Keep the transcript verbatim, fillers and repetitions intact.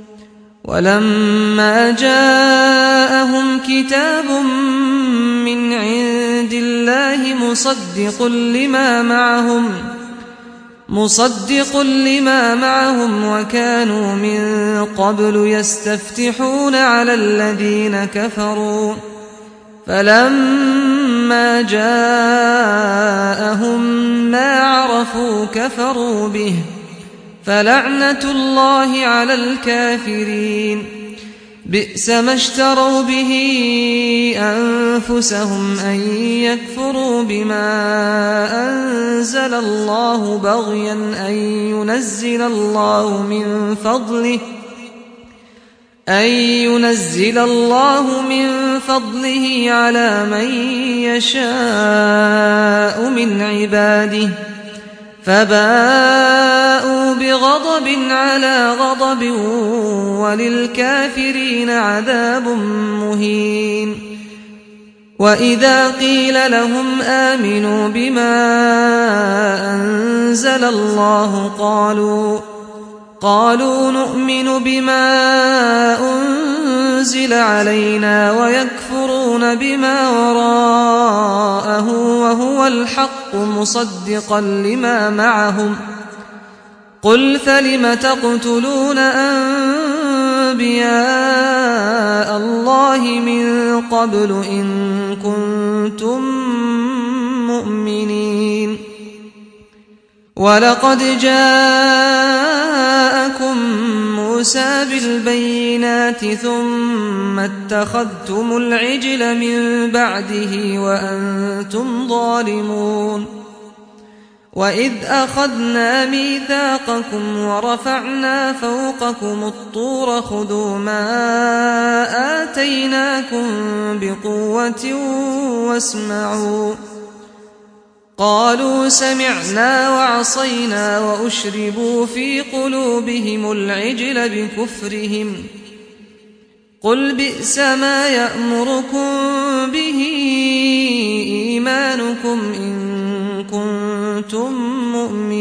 ولما جاءهم كتاب من عند الله مصدق لما معهم مصدق لما معهم وكانوا من قبل يستفتحون على الذين كفروا فلما جاءهم ما عرفوا كفروا به فلعنة الله على الكافرين بئس ما اشتروا به أنفسهم أن يكفروا بما أنزل الله بغيا أن ينزل الله من فضله أن ينزل الله من فضله على من يشاء من عباده فباءوا بغضب على غضب وللكافرين عذاب مهين. وإذا قيل لهم آمنوا بما أنزل الله قالوا قالوا نؤمن بما أنزل علينا ويكفرون بما وراءه وهو الحق مصدقا لما معهم قل فلم تقتلون أنبياء الله من قبل إن كنتم مؤمنين ولقد جاءكم موسى بالبينات ثم اتخذتم العجل من بعده وأنتم ظالمون وإذ أخذنا ميثاقكم ورفعنا فوقكم الطور خذوا ما آتيناكم بقوة واسمعوا قالوا سمعنا وعصينا وأشربوا في قلوبهم العجل بكفرهم قل بئس ما يأمركم به إيمانكم إن كنتم مؤمنين